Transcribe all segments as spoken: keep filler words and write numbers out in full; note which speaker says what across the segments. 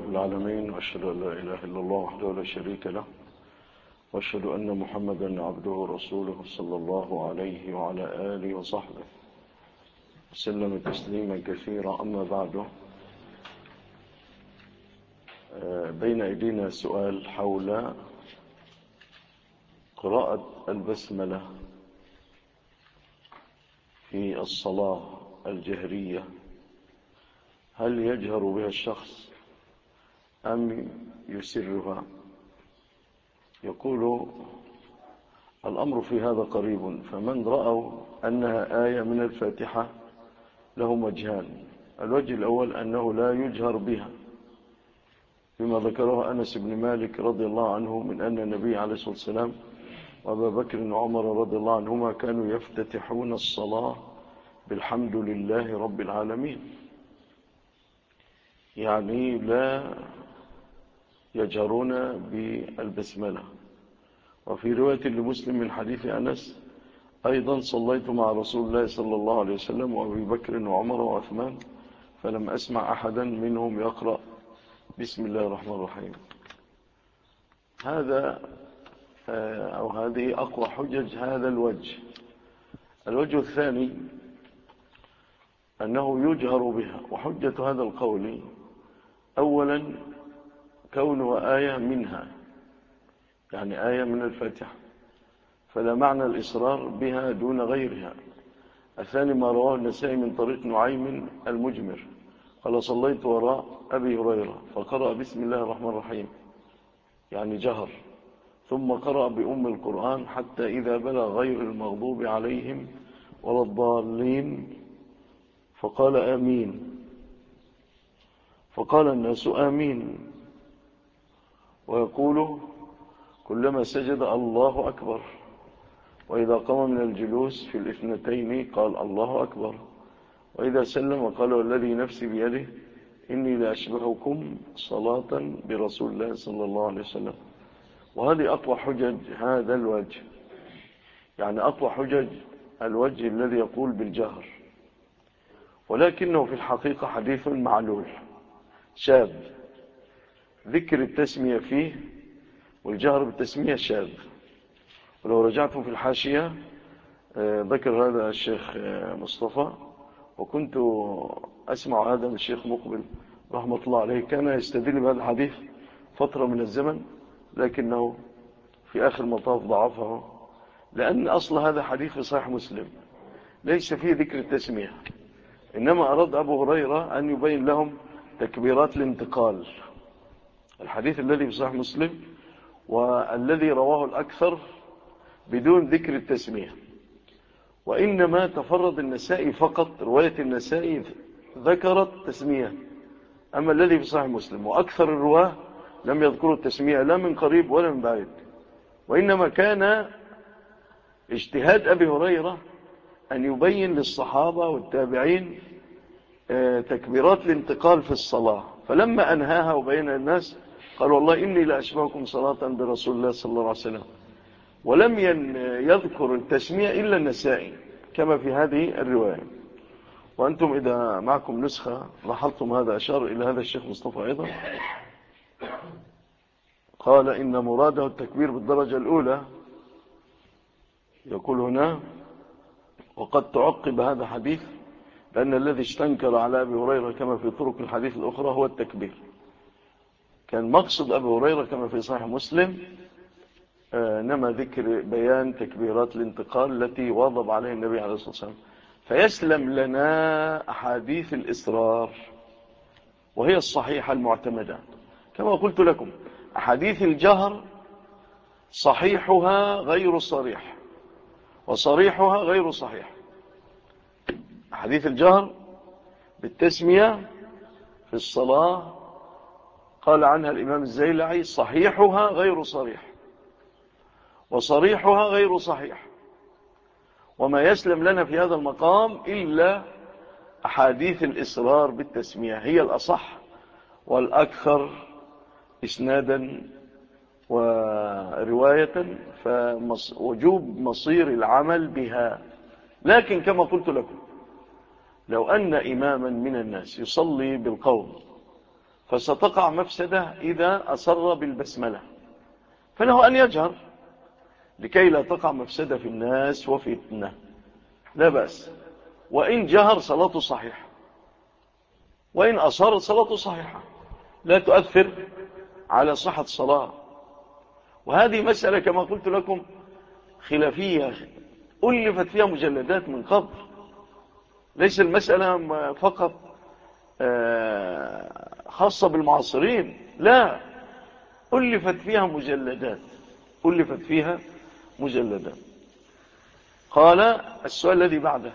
Speaker 1: رب العالمين، وأشهد أن لا إله إلا الله وحده لا شريك له، وأشهد أن محمدا عبده ورسوله صلى الله عليه وعلى آله وصحبه وسلم تسليما كثيرا. أما بعد، بين أيدينا سؤال حول قراءة البسملة في الصلاة الجهرية، هل يجهر بها الشخص أم يسرها؟ يقول الأمر في هذا قريب، فمن رأوا أنها آية من الفاتحة لهم وجهان. الوجه الأول أنه لا يجهر بها، بما ذكره أنس بن مالك رضي الله عنه من أن النبي عليه الصلاة والسلام وأبا بكر وعمر رضي الله عنهما كانوا يفتتحون الصلاة بالحمد لله رب العالمين، يعني لا يجهرون بالبسملة. وفي رواية لمسلم من حديث أنس أيضا: صليت مع رسول الله صلى الله عليه وسلم وأبي بكر وعمر وعثمان فلم أسمع أحدا منهم يقرأ بسم الله الرحمن الرحيم. هذا أو هذه أقوى حجج هذا الوجه. الوجه الثاني أنه يجهر بها، وحجة هذا القول أولا كونها آية منها، يعني آية من الفاتحة، فلا معنى الإصرار بها دون غيرها. الثاني ما رواه النسائي من طريق نعيم المجمر قال: صليت وراء أبي هريرة فقرأ بسم الله الرحمن الرحيم، يعني جهر، ثم قرأ بأم القرآن حتى إذا بلغ غير المغضوب عليهم ولا الضالين فقال آمين، فقال الناس آمين، ويقول كلما سجد الله أكبر، وإذا قام من الجلوس في الاثنتين قال الله أكبر، وإذا سلم قال: والذي نفسي بيده إني لأشبهكم صلاة برسول الله صلى الله عليه وسلم. وهذه أقوى حجج هذا الوجه، يعني أقوى حجج الوجه الذي يقول بالجهر، ولكنه في الحقيقة حديث معلول شاذ، ذكر التسمية فيه والجهر بالتسمية شاذ. ولو رجعتم في الحاشية ذكر هذا الشيخ مصطفى، وكنت أسمع هذا من الشيخ مقبل رحمة الله عليه، كان يستدل بهذا الحديث فترة من الزمن، لكنه في آخر مطاف ضعفه، لأن أصل هذا حديث في صحيح مسلم ليس فيه ذكر التسمية، إنما أراد أبو هريرة أن يبين لهم تكبيرات الانتقال. الحديث الذي في صحيح مسلم والذي رواه الأكثر بدون ذكر التسمية، وإنما تفرد النسائي فقط، رواية النسائي ذكرت تسمية، أما الذي في صحيح مسلم وأكثر الرواه لم يذكروا التسمية لا من قريب ولا من بعيد. وإنما كان اجتهاد أبي هريرة أن يبين للصحابة والتابعين تكبيرات الانتقال في الصلاة، فلما أنهاها وبين الناس قال: والله إني لأشبهكم صلاة برسول الله صلى الله عليه وسلم. ولم يذكر التسمية إلا النسائي كما في هذه الرواية. وأنتم إذا معكم نسخة لاحظتم هذا، أشار إلى هذا الشيخ مصطفى أيضا، قال: إن مراده التكبير بالدرجة الأولى. يقول هنا: وقد تعقب هذا حديث لأن الذي استنكر على أبي هريرة كما في طرق الحديث الأخرى هو التكبير. كان مقصد أبي هريرة كما في صحيح مسلم نما ذكر بيان تكبيرات الانتقال التي واظب عليه النبي عليه الصلاة والسلام، فيسلم لنا أحاديث الإصرار وهي الصحيحة المعتمدة. كما قلت لكم، أحاديث الجهر صحيحها غير صريح وصريحها غير صحيح. أحاديث الجهر بالتسمية في الصلاة قال عنها الإمام الزيلعي: صحيحها غير صريح وصريحها غير صحيح. وما يسلم لنا في هذا المقام إلا أحاديث الإصرار بالتسمية، هي الأصح والأكثر إسنادا ورواية، فوجوب مصير العمل بها. لكن كما قلت لكم، لو أن إماما من الناس يصلي بالقوم فستقع مفسدة إذا أصر بالبسملة، فله أن يجهر لكي لا تقع مفسدة في الناس وفتنة، لا بأس. وإن جهر صلاته صحيحة، وإن أصر صلاته صحيحة، لا تؤثر على صحة الصلاة. وهذه مسألة كما قلت لكم خلافية ألفت فيها مجلدات من قبل، ليس المسألة فقط خاصة بالمعاصرين، لا، ألفت فيها مجلدات ألفت فيها مجلدات. قال السؤال الذي بعده: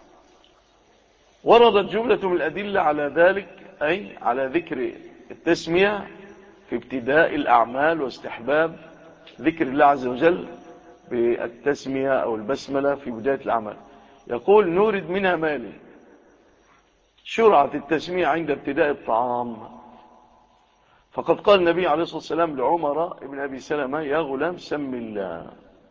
Speaker 1: وردت جملة من الأدلة على ذلك، أي على ذكر التسمية في ابتداء الأعمال واستحباب ذكر الله عز وجل بالتسمية أو البسملة في بداية الأعمال. يقول: نورد منها مالي شرعت التسمية عند ابتداء الطعام، فقد قال النبي عليه الصلاة والسلام لعمر بن أبي سلمة: يا غلام سم الله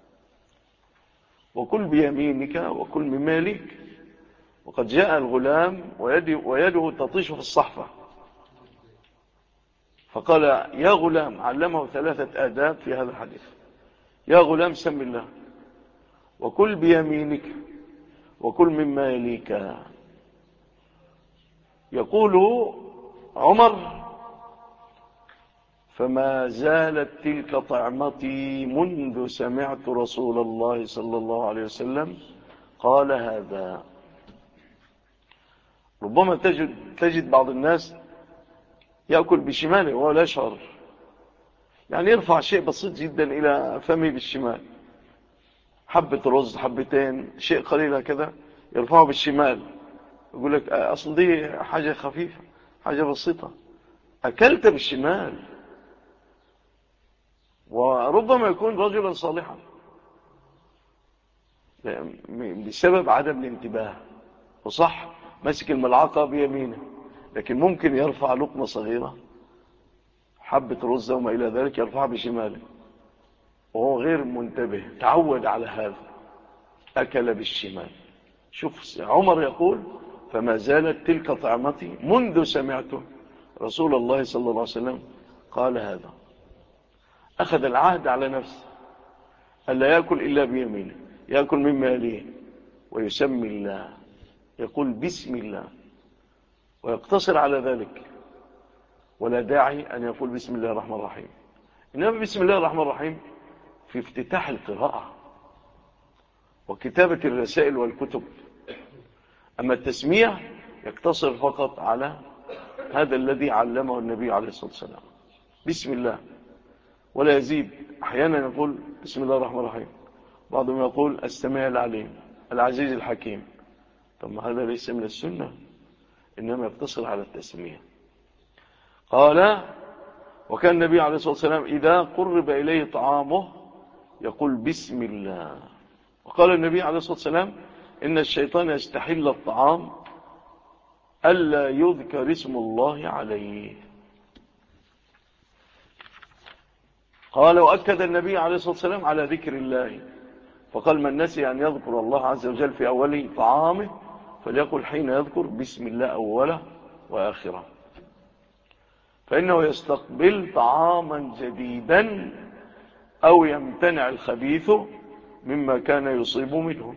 Speaker 1: وكل بيمينك وكل من مالك. وقد جاء الغلام ويده, ويده تطيش في الصحفة، فقال: يا غلام، علمه ثلاثة آداب في هذا الحديث: يا غلام سم الله وكل بيمينك وكل من مالك. يقول عمر: فما زالت تلك طعمتي منذ سمعت رسول الله صلى الله عليه وسلم قال هذا. ربما تجد, تجد بعض الناس يأكل بشماله وهو لا يشعر، يعني يرفع شيء بسيط جدا إلى فمه بالشمال، حبة رز، حبتين، شيء قليل هكذا يرفعه بالشمال، يقول لك أصل دي حاجة خفيفة، حاجة بسيطة، أكلت بالشمال. وربما يكون رجلا صالحا بسبب عدم الانتباه، وصح مسك الملعقة بيمينه، لكن ممكن يرفع لقمة صغيرة، حبة رز وما إلى ذلك، يرفعها بشماله وهو غير منتبه، تعود على هذا، أكل بالشمال. شوف عمر يقول: فما زالت تلك طعمتي منذ سمعته رسول الله صلى الله عليه وسلم قال هذا. أخذ العهد على نفسه ألا يأكل إلا بيمينه، يأكل مما يليه ويسمي الله، يقول بسم الله ويقتصر على ذلك، ولا داعي أن يقول بسم الله الرحمن الرحيم، إنما بسم الله الرحمن الرحيم في افتتاح القراءة وكتابة الرسائل والكتب. أما التسمية يقتصر فقط على هذا الذي علمه النبي عليه الصلاة والسلام، بسم الله، ولا يزيد. أحيانا يقول بسم الله الرحمن الرحيم، بعضهم يقول السميع العليم العزيز الحكيم. ثم هذا ليس من السنة، إنما يقتصر على التسمية. قال: وكان النبي عليه الصلاة والسلام إذا قرب إليه طعامه يقول بسم الله. وقال النبي عليه الصلاة والسلام: إن الشيطان يستحل الطعام ألا يذكر اسم الله عليه. قال: وأكد النبي عليه الصلاة والسلام على ذكر الله، فقال: من نسي أن يذكر الله عز وجل في أول طعامه فليقل حين يذكر بسم الله أوله وآخره، فإنه يستقبل طعاما جديدا أو يمتنع الخبيث مما كان يصيب منه.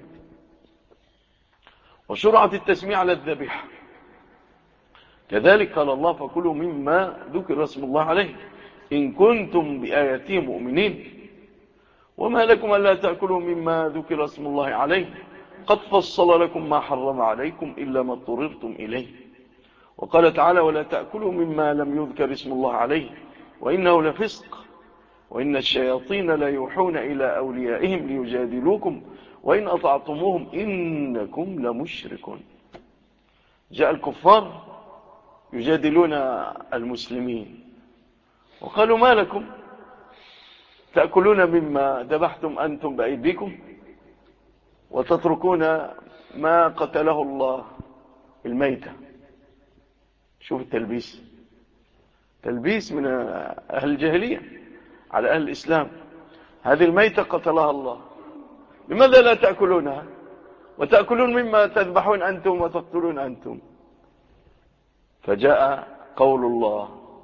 Speaker 1: وشرعت التسمية على الذبيحة كذلك، قال الله: فكلوا مما ذكر اسم الله عليه إن كنتم بآياته مؤمنين، وما لكم ألا تأكلوا مما ذكر اسم الله عليه قد فصل لكم ما حرم عليكم إلا ما اضطررتم إليه. وقال تعالى: ولا تأكلوا مما لم يذكر اسم الله عليه وإنه لفسق وإن الشياطين لا يوحون إلى أوليائهم ليجادلوكم وإن أطعتموهم إنكم لمشركون. جاء الكفار يجادلون المسلمين وقالوا: ما لكم تأكلون مما ذبحتم أنتم بأيديكم وتتركون ما قتله الله الميتة. شوف التلبيس، تلبيس من أهل الجاهلية على أهل الإسلام. هذه الميتة قتلها الله، لماذا لا تأكلونها وتأكلون مما تذبحون أنتم وتقتلون أنتم؟ فجاء قول الله: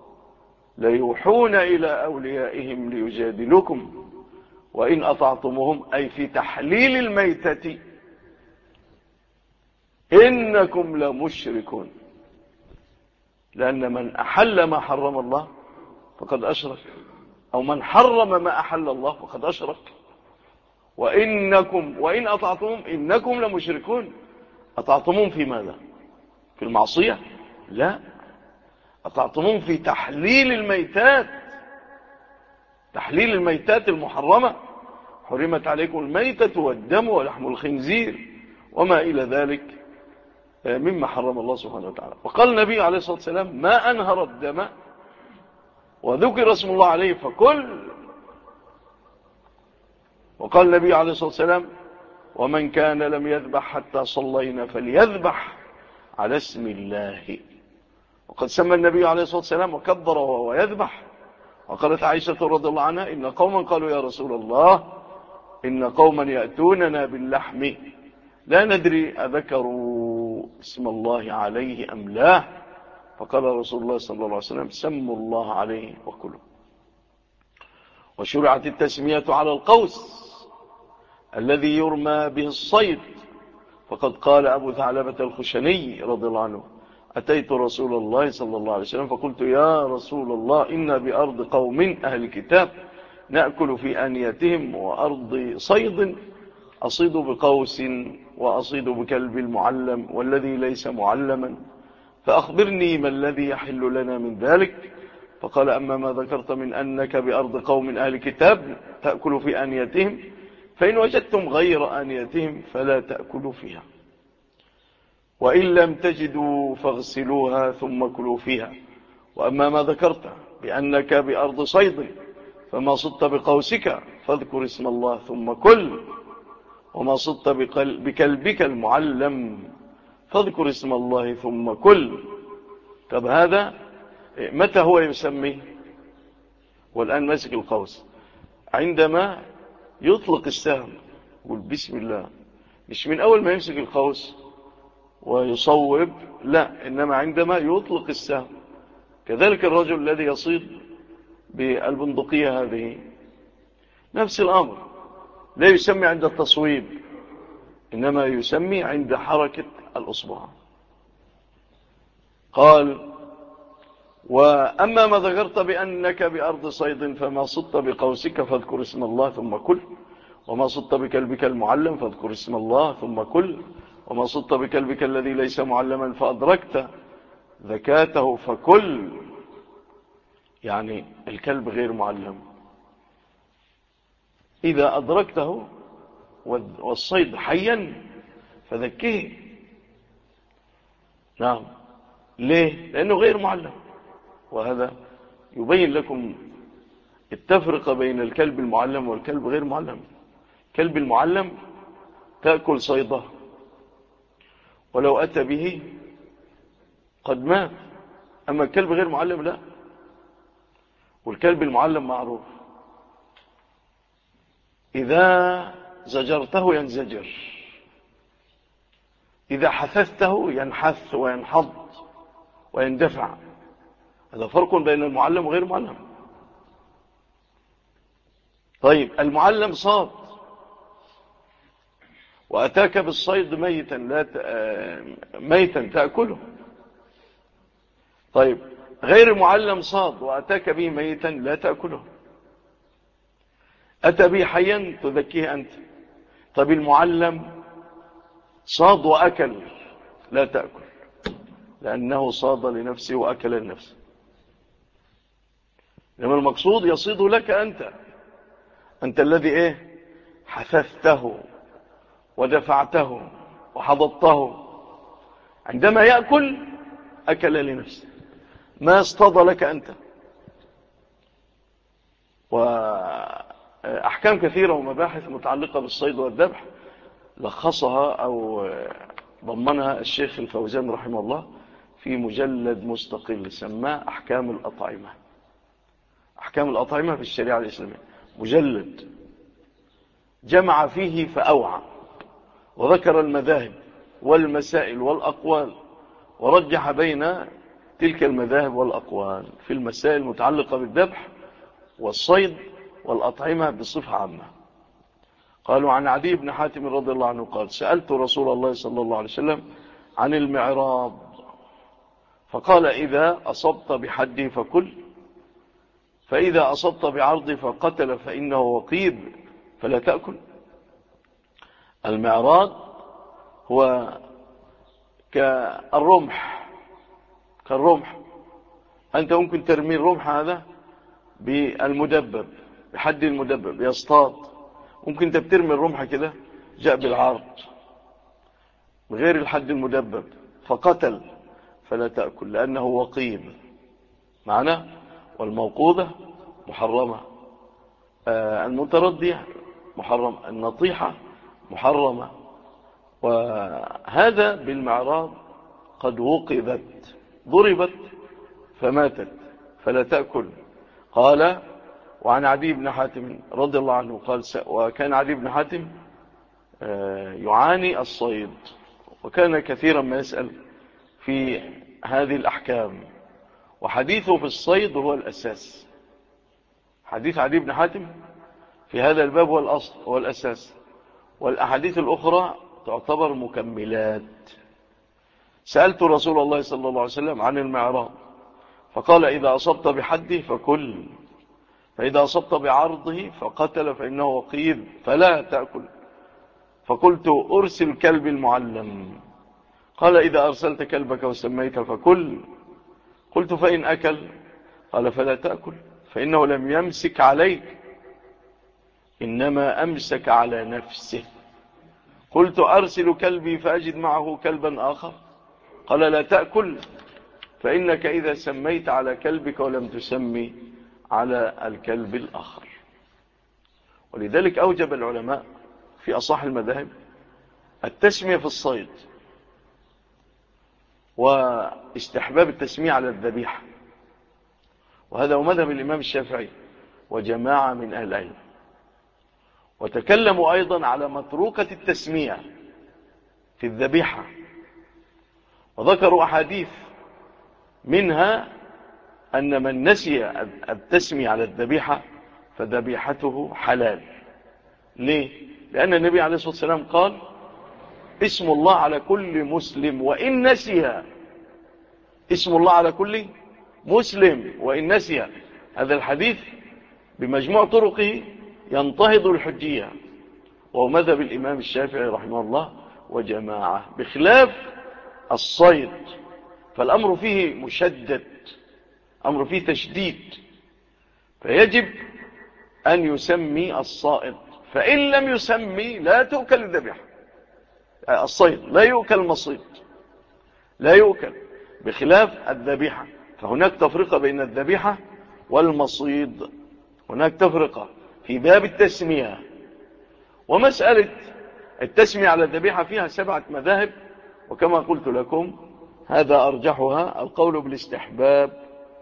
Speaker 1: ليوحون إلى أوليائهم ليجادلوكم وإن أطعتموهم، أي في تحليل الميتة، إنكم لمشركون. لأن من أحل ما حرم الله فقد أشرك، أو من حرم ما أحل الله فقد أشرك. وإنكم وإن أطعتموهم إنكم لمشركون. أطعتموهم في ماذا؟ في المعصية؟ لا، أطعتموهم في تحليل الميتات، تحليل الميتات المحرمة. حرمت عليكم الميتة والدم ولحم الخنزير وما إلى ذلك مما حرم الله سبحانه وتعالى. وقال النبي عليه الصلاة والسلام: ما أنهر الدم وذكر اسم الله عليه فكل. وقال النبي عليه الصلاة والسلام: ومن كان لم يذبح حتى صلينا فليذبح على اسم الله. وقد سمى النبي عليه الصلاة والسلام وكبر وهو يذبح. وقالت عائشة رضي الله عنها: إن قوما قالوا يا رسول الله إن قوما يأتوننا باللحم لا ندري أذكروا اسم الله عليه أم لا، فقال رسول الله صلى الله عليه وسلم: سموا الله عليه وكلوا. وشرعت التسمية على القوس الذي يرمى به الصيد، فقد قال أبو ثعلبة الخشني رضي الله عنه: أتيت رسول الله صلى الله عليه وسلم فقلت: يا رسول الله إنا بأرض قوم أهل كتاب نأكل في آنيتهم وأرض صيد، أصيد بقوس وأصيد بكلب المعلم والذي ليس معلما، فأخبرني ما الذي يحل لنا من ذلك. فقال: أما ما ذكرت من أنك بأرض قوم أهل كتاب تأكل في آنيتهم، فإن وجدتم غير آنيتهم فلا تأكلوا فيها، وإن لم تجدوا فاغسلوها ثم كلوا فيها. وأما ما ذكرت بأنك بأرض صيد فما صدت بقوسك فاذكر اسم الله ثم كل، وما صدت بكلبك المعلم فاذكر اسم الله ثم كل. طب هذا متى هو يسمي؟ والآن ماسك القوس، عندما يطلق السهم يقول بسم الله، مش من أول ما يمسك القوس ويصوب، لا، إنما عندما يطلق السهم. كذلك الرجل الذي يصيد بالبندقية هذه نفس الأمر، لا يسمي عند التصويب، إنما يسمي عند حركة الأصبع. قال: وأما ما ذكرت بأنك بأرض صيد فما صدت بقوسك فاذكر اسم الله ثم كل، وما صدت بكلبك المعلم فاذكر اسم الله ثم كل، وما صدت بكلبك الذي ليس معلما فأدركت ذكاته فكل. يعني الكلب غير معلم إذا أدركته والصيد حيا فذكيه. نعم، ليه؟ لأنه غير معلم. وهذا يبين لكم التفرقة بين الكلب المعلم والكلب غير معلم. الكلب المعلم تأكل صيده ولو أتى به قد مات، أما الكلب غير معلم لا. والكلب المعلم معروف، إذا زجرته ينزجر، إذا حثثته ينحث وينحض ويندفع. هذا فرق بين المعلم وغير المعلم. طيب، المعلم صاد وأتاك بالصيد ميتا لا ت... ميتا تأكله. طيب، غير المعلم صاد وأتاك به ميتا لا تأكله، أتى به حيا تذكيه أنت. طيب، المعلم صاد وأكل لا تأكل، لأنه صاد لنفسه وأكل لنفسه. لما المقصود يصيد لك أنت، أنت الذي إيه حثثته ودفعته وحضضته. عندما يأكل أكل لنفسه، ما اصطاد لك أنت. وأحكام كثيرة ومباحث متعلقة بالصيد والذبح لخصها أو ضمنها الشيخ الفوزان رحمه الله في مجلد مستقل سماه أحكام الأطعمة. أحكام الأطعمة في الشريعة الإسلامية، مجلد جمع فيه فأوعى، وذكر المذاهب والمسائل والأقوال، ورجح بين تلك المذاهب والأقوال في المسائل المتعلقة بالذبح والصيد والأطعمة بصفة عامة. قالوا عن عدي بن حاتم رضي الله عنه قال سألت رسول الله صلى الله عليه وسلم عن المعراض فقال إذا أصبت بحده فكل، فإذا أصبت بعرض فقتل فإنه وقيد فلا تأكل. المعراض هو كالرمح، كالرمح أنت ممكن ترمي الرمح هذا بالمدبب، بحد المدبب يصطاد، ممكن انت بترمي الرمح كده جاء بالعرض بغير الحد المدبب فقتل فلا تأكل لأنه وقيد معنا. والموقوذة محرمة، آه المتردية محرم، النطيحة محرمة. وهذا بالمعراض قد وقذت ضربت فماتت فلا تأكل. قال وعن عدي بن حاتم رضي الله عنه قال وكان عدي بن حاتم يعاني الصيد وكان كثيرا ما يسأل في هذه الأحكام، وحديثه في الصيد هو الأساس. حديث عدي بن حاتم في هذا الباب هو الأصل هو الأساس، والأحاديث الأخرى تعتبر مكملات. سألت رسول الله صلى الله عليه وسلم عن المعراض فقال إذا أصبت بحده فكل، فإذا أصبت بعرضه فقتل فإنه وقيد فلا تأكل. فقلت أرسل كلب المعلم، قال إذا أرسلت كلبك وسميت فكل. قلت فإن أكل، قال فلا تأكل فإنه لم يمسك عليك إنما أمسك على نفسه. قلت أرسل كلبي فأجد معه كلبا آخر، قال لا تأكل فإنك إذا سميت على كلبك ولم تسمي على الكلب الآخر. ولذلك أوجب العلماء في أصح المذاهب التسمية في الصيد واستحباب التسمية على الذبيحة، وهذا هو مذهب الإمام الشافعي وجماعة من أهل العلم. وتكلموا أيضا على متروكة التسمية في الذبيحة وذكروا أحاديث منها أن من نسي التسمية على الذبيحة فذبيحته حلال. ليه؟ لأن النبي عليه الصلاة والسلام قال اسم الله على كل مسلم وإن نسي، اسم الله على كل مسلم وإن نسي. هذا الحديث بمجموع طرقه ينتهض الحجية، وهو مذهب الإمام الشافعي رحمه الله وجماعة، بخلاف الصيد فالأمر فيه مشدد، أمر فيه تشديد، فيجب أن يسمي الصائد، فإن لم يسمي لا تؤكل الذبيحة. الصيد لا يؤكل، المصيد لا يؤكل، بخلاف الذبيحة. فهناك تفرقة بين الذبيحة والمصيد، هناك تفرقة في باب التسمية. ومسألة التسمية على الذبيحة فيها سبعة مذاهب، وكما قلت لكم هذا أرجحها القول بالاستحباب،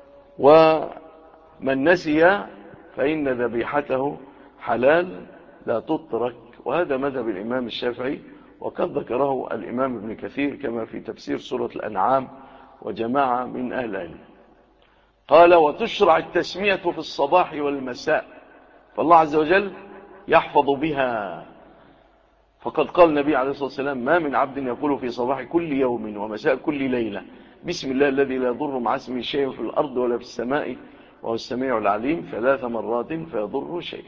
Speaker 1: ومن نسي فإن ذبيحته حلال لا تترك، وهذا مذهب الإمام الشافعي، وقد ذكره الإمام ابن كثير كما في تفسير سورة الأنعام وجماعة من أهل العلم. قال وتشرع التسمية في الصباح والمساء، فالله عز وجل يحفظ بها، فقد قال النبي عليه الصلاة والسلام ما من عبد يقول في صباح كل يوم ومساء كل ليلة بسم الله الذي لا يضر مع اسمه شيء في الأرض ولا في السماء وهو السميع العليم ثلاث مرات فيضره شيء.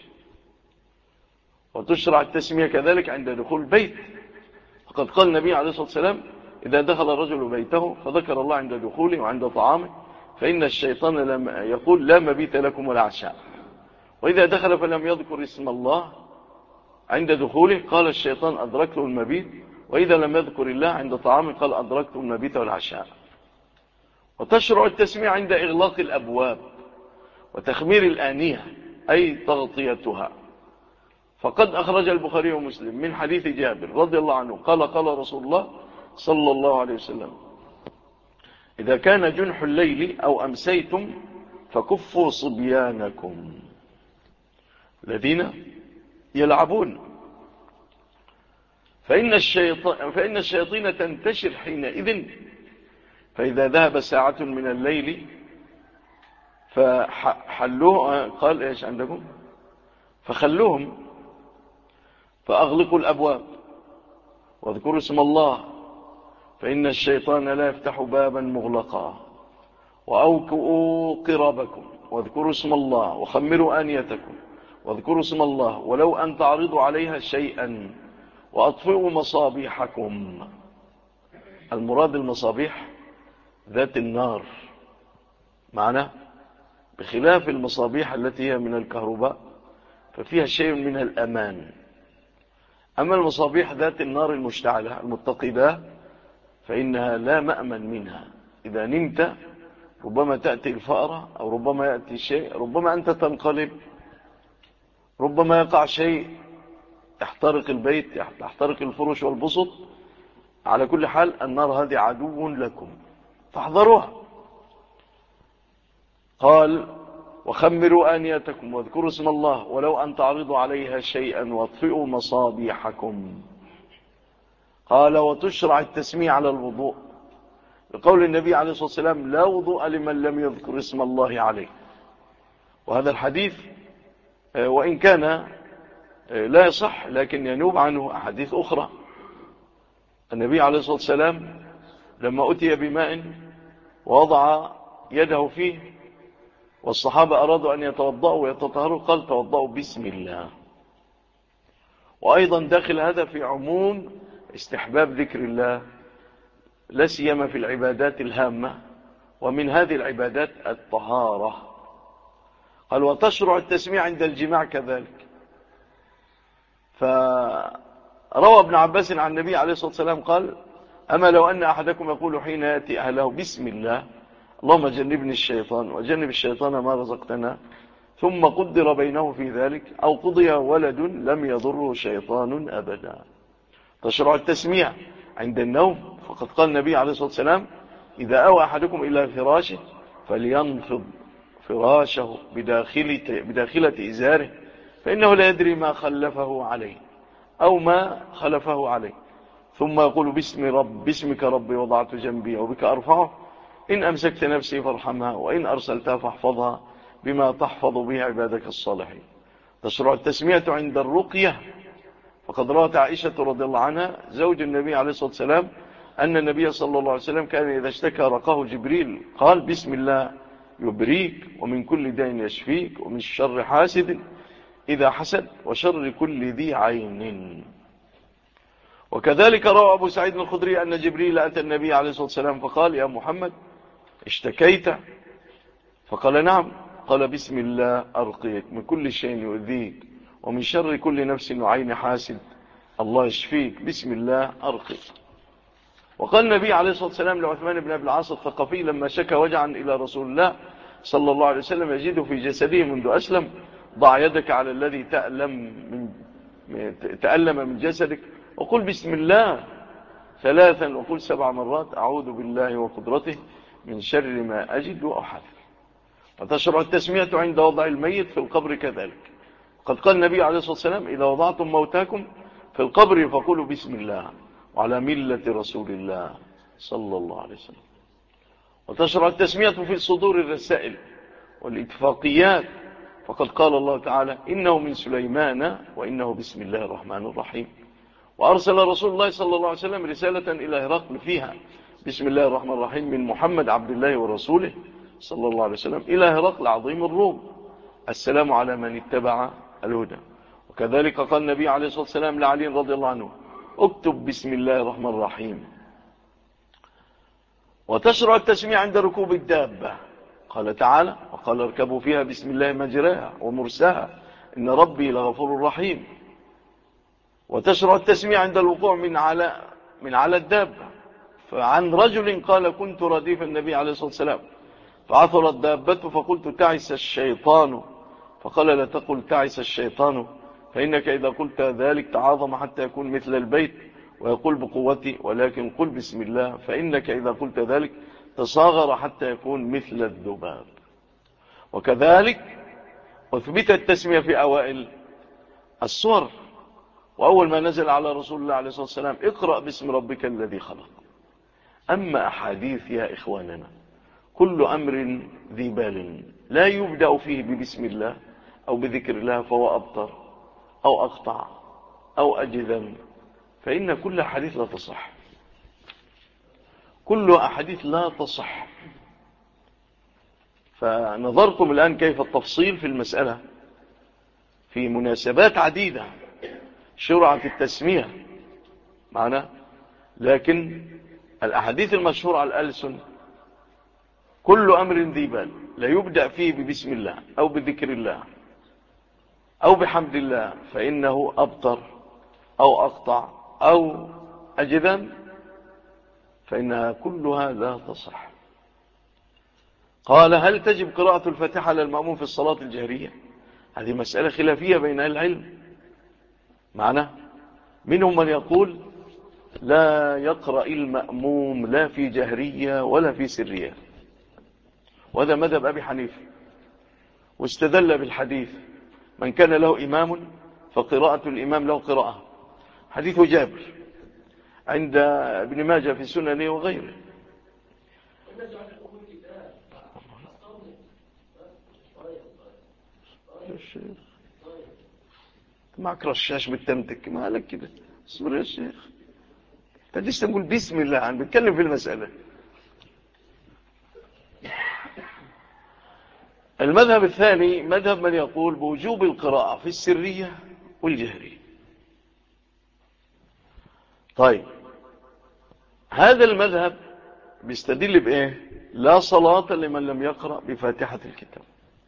Speaker 1: وتشرع التسمية كذلك عند دخول البيت، فقد قال النبي عليه الصلاة والسلام إذا دخل الرجل بيته فذكر الله عند دخوله وعند طعامه فإن الشيطان لم يقول لا مبيت لكم ولا عشاء، وإذا دخل فلم يذكر اسم الله عند دخوله قال الشيطان أدركته المبيت، وإذا لم يذكر الله عند طعامه قال أدركته المبيت والعشاء. وتشرع التسمية عند إغلاق الأبواب وتخمير الآنية أي تغطيتها، فقد أخرج البخاري ومسلم من حديث جابر رضي الله عنه قال قال رسول الله صلى الله عليه وسلم إذا كان جنح الليل أو أمسيتم فكفوا صبيانكم الذين يلعبون، فإن الشيطان فإن الشياطين تنتشر حينئذ فإذا ذهب ساعة من الليل فحلوه، قال إيش عندكم؟ فخلوهم، فأغلقوا الأبواب واذكروا اسم الله، فإن الشيطان لا يفتح بابا مغلقا، وأوكئوا قربكم واذكروا اسم الله، وخمروا آنيتكم واذكروا اسم الله، ولو أن تعرضوا عليها شيئا، وأطفئوا مصابيحكم. المراد المصابيح ذات النار معنا، بخلاف المصابيح التي هي من الكهرباء ففيها شيء من الأمان. أما المصابيح ذات النار المشتعلة المتقدة فإنها لا مأمن منها، إذا نمت ربما تأتي الفأرة، أو ربما يأتي شيء، ربما أنت تنقلب، ربما يقع شيء يحترق البيت، يحترق الفرش والبسط. على كل حال النار هذه عدو لكم فاحذروها. قال وخمروا آنيتكم واذكروا اسم الله، ولو أن تعرضوا عليها شيئا، واطفئوا مصابيحكم. قال وتشرع التسمية على الوضوء، لقول النبي عليه الصلاة والسلام لا وضوء لمن لم يذكر اسم الله عليه. وهذا الحديث وإن كان لا يصح لكن ينوب عنه أحاديث أخرى. النبي عليه الصلاة والسلام لما أتي بماء ووضع يده فيه والصحابة أرادوا أن يتوضأوا ويتطهروا قال توضأوا بسم الله. وأيضا داخل هذا في عموم استحباب ذكر الله لا سيما في العبادات الهامة، ومن هذه العبادات الطهارة. قال وتشرع التسميع عند الجماع كذلك. فروى ابن عباس عن النبي عليه الصلاة والسلام قال أما لو أن أحدكم يقول حين يأتي أهله بسم الله اللهم جنبني الشيطان وجنب الشيطان ما رزقتنا، ثم قدر بينه في ذلك أو قضي ولد لم يضره شيطان أبدا. تشرع التسميع عند النوم، فقد قال النبي عليه الصلاة والسلام إذا أوى أحدكم إلى فراشه فلينفض فراشه بداخلة, بداخلة إزاره، فإنه لا يدري ما خلفه عليه أو ما خلفه عليه، ثم يقول باسم رب باسمك ربي وضعت جنبي وبك أرفعه، إن أمسكت نفسي فارحمها وإن أرسلتها فاحفظها بما تحفظ به عبادك الصالحين. تشرع التسمية عند الرقية، فقد روت عائشة رضي الله عنها زوج النبي عليه الصلاة والسلام أن النبي صلى الله عليه وسلم كان إذا اشتكى رقاه جبريل قال بسم الله يبريك ومن كل داء يشفيك ومن شر حاسد إذا حسد وشر كل ذي عين. وكذلك روى أبو سعيد الخدري أن جبريل أتى النبي عليه الصلاة والسلام فقال يا محمد اشتكيت؟ فقال نعم. قال بسم الله أرقيك من كل شيء يؤذيك ومن شر كل نفس وعين حاسد الله يشفيك بسم الله أرقيك. وقال النبي عليه الصلاة والسلام لعثمان بن أبي العاص الثقفي لما شكى وجعا إلى رسول الله صلى الله عليه وسلم يجد في جسده منذ أسلم ضع يدك على الذي تألم من تألم من جسدك وقل بسم الله ثلاثا وقل سبع مرات أعوذ بالله وقدرته من شر ما أجد وأحذر. وتشرع التسمية عند وضع الميت في القبر كذلك. قد قال النبي عليه الصلاة والسلام إذا وضعتم موتاكم في القبر فقولوا بسم الله وعلى ملة رسول الله صلى الله عليه وسلم. وتشرع التسمية في صدور الرسائل والاتفاقيات، فقد قال الله تعالى إنه من سليمان وإنه بسم الله الرحمن الرحيم. وأرسل رسول الله صلى الله عليه وسلم رسالة إلى هرقل فيها بسم الله الرحمن الرحيم من محمد عبد الله ورسوله صلى الله عليه وسلم إلى هرقل عظيم الروم السلام على من اتبع الهدى. وكذلك قال النبي عليه الصلاة والسلام لعلي رضي الله عنه اكتب بسم الله الرحمن الرحيم. وتشرع التسميع عند ركوب الدابة، قال تعالى وقال اركبوا فيها بسم الله مجراها ومرساها إن ربي لغفور رحيم. وتشرع التسميع عند الوقوع من على من على الدابة، فعن رجل قال كنت رديف النبي عليه الصلاة والسلام فعثرت دابته فقلت تعس الشيطان، فقال لا تقل تعس الشيطان فإنك إذا قلت ذلك تعاظم حتى يكون مثل البيت ويقول بقوتي، ولكن قل بسم الله فإنك إذا قلت ذلك تصاغر حتى يكون مثل الذباب. وكذلك أثبت التسمية في أوائل السور، وأول ما نزل على رسول الله عليه الصلاة والسلام اقرأ باسم ربك الذي خلق. أما أحاديث يا إخواننا كل أمر ذي بال لا يبدأ فيه ببسم الله أو بذكر الله فهو أبطر أو أقطع أو أجذم، فإن كل حديث لا تصح، كل أحاديث لا تصح. فنظرتم الآن كيف التفصيل في المسألة في مناسبات عديدة شرعت التسمية معنا، لكن الأحاديث المشهورة على الألسن كل أمر ذي بال لا يبدأ فيه ببسم الله أو بذكر الله أو بحمد الله فإنه أبطر أو أقطع أو أجذم، فإنها كلها لا تصح. قال هل تجب قراءة الفاتحة على المأموم في الصلاة الجهرية؟ هذه مسألة خلافية بين أهل العلم معنا. منهم من يقول لا يقرأ المأموم لا في جهرية ولا في سرية، وهذا مذهب أبي حنيفة، واستدل بالحديث من كان له إمام فقراءة الإمام له قراءة، حديث جابر عند ابن ماجه في سننه وغيره. معك رشاش بالتمتك ما لك كده، اصبر يا شيخ، انت لسه نقول بسم الله عن بتكلم في المسألة. المذهب الثاني مذهب من يقول بوجوب القراءة في السرية والجهرية. طيب هذا المذهب بيستدل بإيه؟ لا صلاة لمن لم يقرأ بفاتحة الكتاب،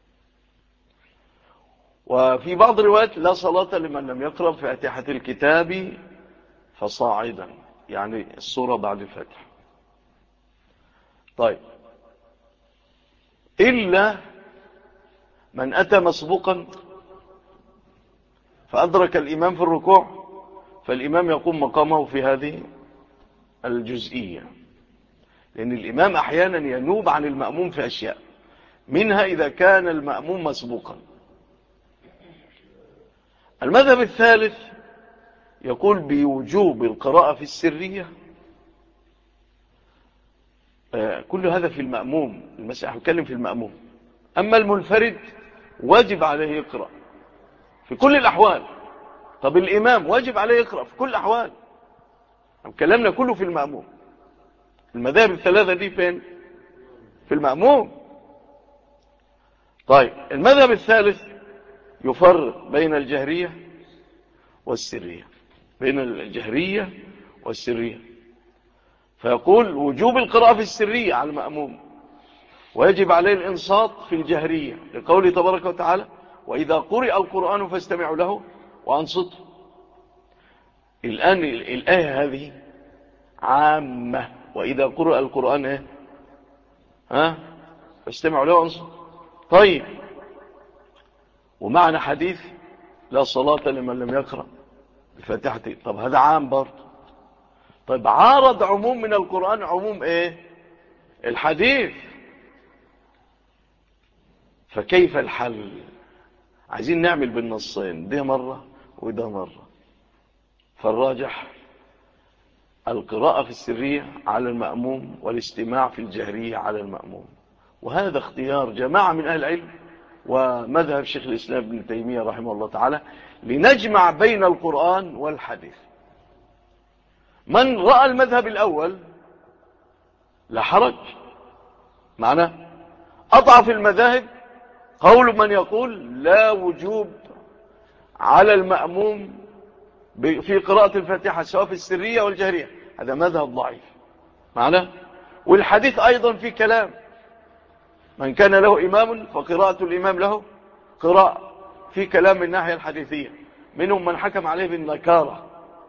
Speaker 1: وفي بعض الروايات لا صلاة لمن لم يقرأ بفاتحة الكتاب فصاعدا، يعني السورة بعد الفاتحة. طيب إلا من أتى مسبوقا فأدرك الإمام في الركوع فالإمام يقوم مقامه في هذه الجزئية، لأن الإمام أحيانا ينوب عن المأموم في أشياء، منها إذا كان المأموم مسبوقا. المذهب الثالث يقول بوجوب القراءة في السرية، كل هذا في المأموم، المسيح يتكلم في المأموم. أما المنفرد واجب عليه يقرأ في كل الأحوال. طب الإمام واجب عليه يقرأ في كل الأحوال، كلامنا كله في المأموم. المذاهب الثلاثة دي فين؟ في المأموم. طيب المذهب الثالث يفرق بين الجهرية والسرية، بين الجهرية والسرية، فيقول وجوب القراءة في السرية على المأموم ويجب عليه الإنصات في الجهرية لقوله تبارك وتعالى وإذا قرئ القرآن فاستمعوا له وأنصتوا. الآن الآية هذه عامة، وإذا قرئ القرآن إيه؟ ها فاستمعوا له وأنصتوا. طيب ومعنى حديث لا صلاة لمن لم يقرأ بفاتحة، طب هذا عام برضه. طيب عارض عموم من القرآن عموم ايه؟ الحديث، فكيف الحل؟ عايزين نعمل بالنصين، ده مرة وده مرة. فالراجح القراءة في السرية على المأموم والاستماع في الجهرية على المأموم، وهذا اختيار جماعة من أهل العلم ومذهب شيخ الإسلام ابن تيمية رحمه الله تعالى لنجمع بين القرآن والحديث. من رأى المذهب الأول لا حرج معناه. أضعف المذاهب قول من يقول لا وجوب على المأموم في قراءة الفاتحة سواء في السرية والجهرية، هذا مذهب ضعيف معناه. والحديث أيضا في كلام من كان له إمام فقراءة الإمام له قراءة، في كلام من الناحية الحديثية، منهم من حكم عليه بالنكارة.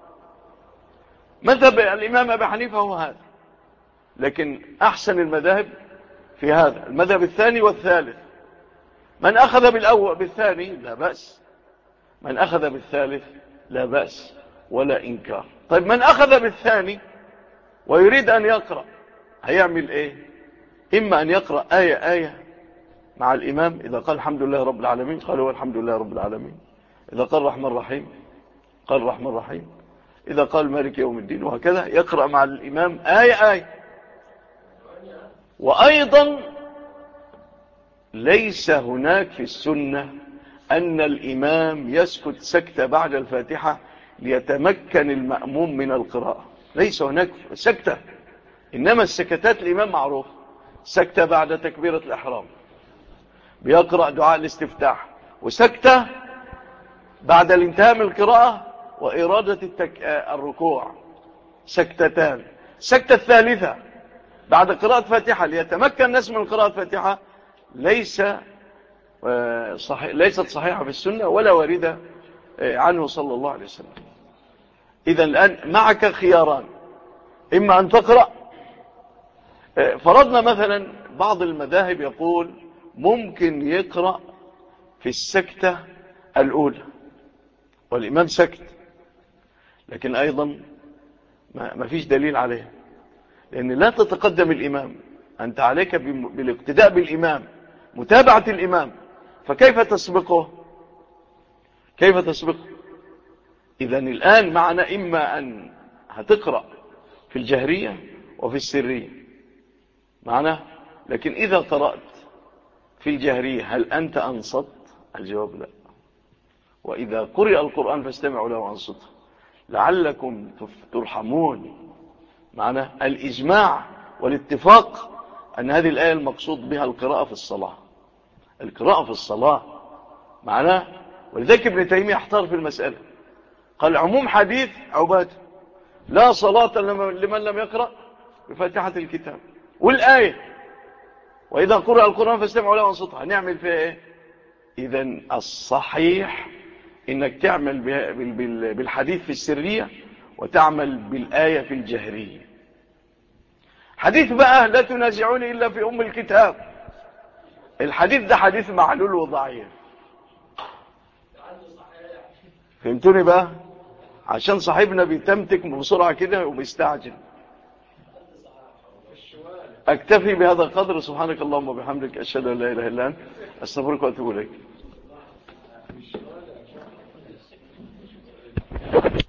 Speaker 1: مذهب الإمام أبي حنيفة هو هذا، لكن أحسن المذاهب في هذا المذهب الثاني والثالث. من أخذ بالأول بالثاني لا بأس، من أخذ بالثالث لا بأس ولا إنكار. طيب من أخذ بالثاني ويريد أن يقرأ هيعمل إيه؟ إما أن يقرأ آية آية مع الإمام، إذا قال الحمد لله رب العالمين قال هو الحمد لله رب العالمين، إذا قال الرحمن الرحيم قال الرحمن الرحيم، إذا قال مالك يوم الدين، وهكذا يقرأ مع الإمام آية آية. وأيضا ليس هناك في السنة أن الإمام يسكت سكتة بعد الفاتحة ليتمكن المأموم من القراءة، ليس هناك سكتة، إنما السكتات الإمام معروف، سكتة بعد تكبيرة الإحرام بيقرأ دعاء الاستفتاح، وسكتة بعد الانتهاء من القراءة وإرادة التك... الركوع، سكتتان. سكتة الثالثة بعد قراءة فاتحة ليتمكن الناس من قراءة فاتحة ليس صحيح، ليست صحيحة في السنة ولا واردة عنه صلى الله عليه وسلم. إذن الآن معك خياران، إما أن تقرأ، فرضنا مثلا بعض المذاهب يقول ممكن يقرأ في السكتة الأولى والإمام سكت، لكن أيضا ما فيش دليل عليه، لأن لا تتقدم الإمام، أنت عليك بالاقتداء بالإمام، متابعة الإمام، فكيف تسبقه؟ كيف تسبقه؟ إذن الآن معنا إما أن هتقرأ في الجهرية وفي السرية معنا، لكن إذا قرأت في الجهرية هل أنت أنصت؟ الجواب لا. وإذا قرئ القرآن فاستمعوا له وأنصتوا لعلكم ترحمون. معنا الإجماع والاتفاق أن هذه الآية المقصود بها القراءة في الصلاة، القراءة في الصلاة معنا. ولذلك ابن تيمية احتار في المسألة، قال عموم حديث عبادة لا صلاة لمن لم يقرأ بفاتحة الكتاب، والآية وإذا قرأ القرآن فاستمعوا له وانصتوا، هنعمل فيها إيه؟ إذن الصحيح إنك تعمل بالحديث في السرية وتعمل بالآية في الجهرية. حديث بقى لا تنازعوني إلا في أم الكتاب، الحديث ده حديث معلول وضعيف، فهمتوني بقى؟ عشان صاحبنا بيتمتك بسرعة كده وبيستعجل. أكتفي بهذا القدر، سبحانك اللهم وبحمدك، أشهد أن لا إله إلا أنت، أستغفرك وأتوب إليك.